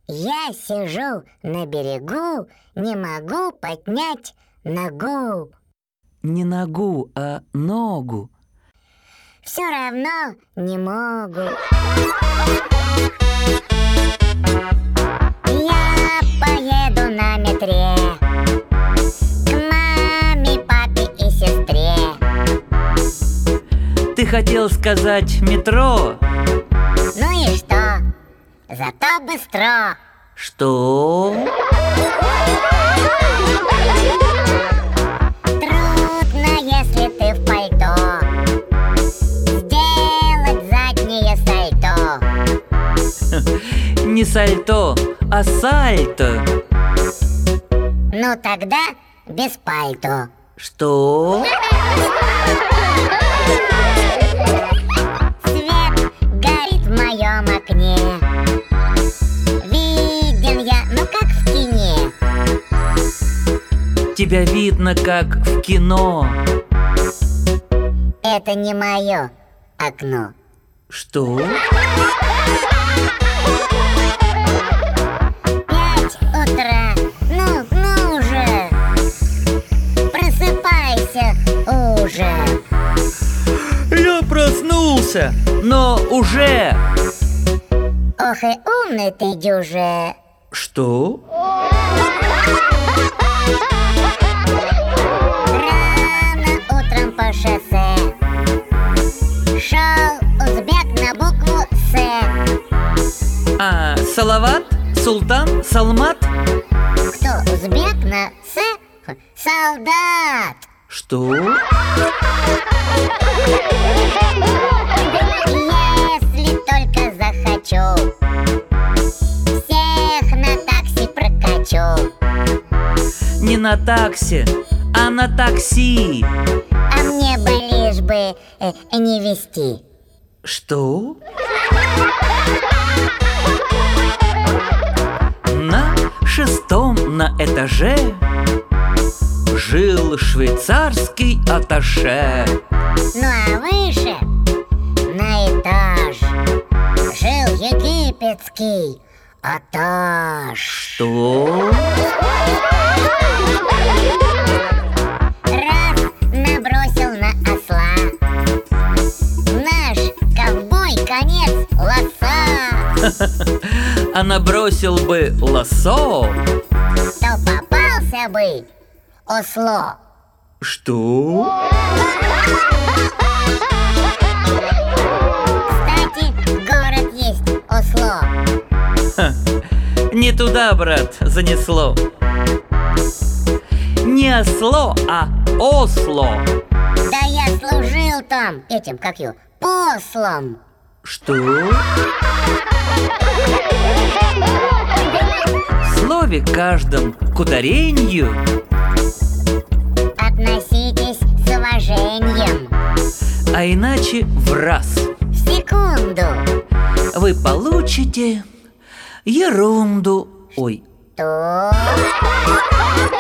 Я сижу на берегу, не могу поднять ногу. Не ногу, а ногу. Все равно не могу. Я поеду на метре к маме, папе и сестре. Ты хотел сказать метро? Ну и что? Зато быстро. Что? Трудно, если ты в пальто, сделать заднее сальто. Не сальто, а сальто. Ну тогда без пальто. Что? Свет горит в моем окне. Виден я, ну как в кине. Тебя видно, как в кино. Это не мое окно. Что? 5 утра, ну уже. Просыпайся уже. Я проснулся, но уже. Ох и умный ты дюже. Что? Рано утром по шоссе шел узбек на букву С. А Салават? Султан? Салмат? Кто узбек на С? Солдат. Что? Если только захочу, всех на такси прокачу. Не на такси, а на такси. А мне бы лишь бы не везти. Что? На 6-м на этаже жил швейцарский атташе. Ну а выше, на этаж, жил египетский аташ. Что? Раз набросил на осла наш ковбой конец лоса. А набросил бы лассо. То попался бы осло. Что? Кстати, город есть Осло. Не туда, брат, занесло. Не осло, а Осло. Да я служил там этим, как его, послом. Что? В слове каждом к ударению Относитесь с уважением. а иначе в раз В секунду. вы получите ерунду. Ой, То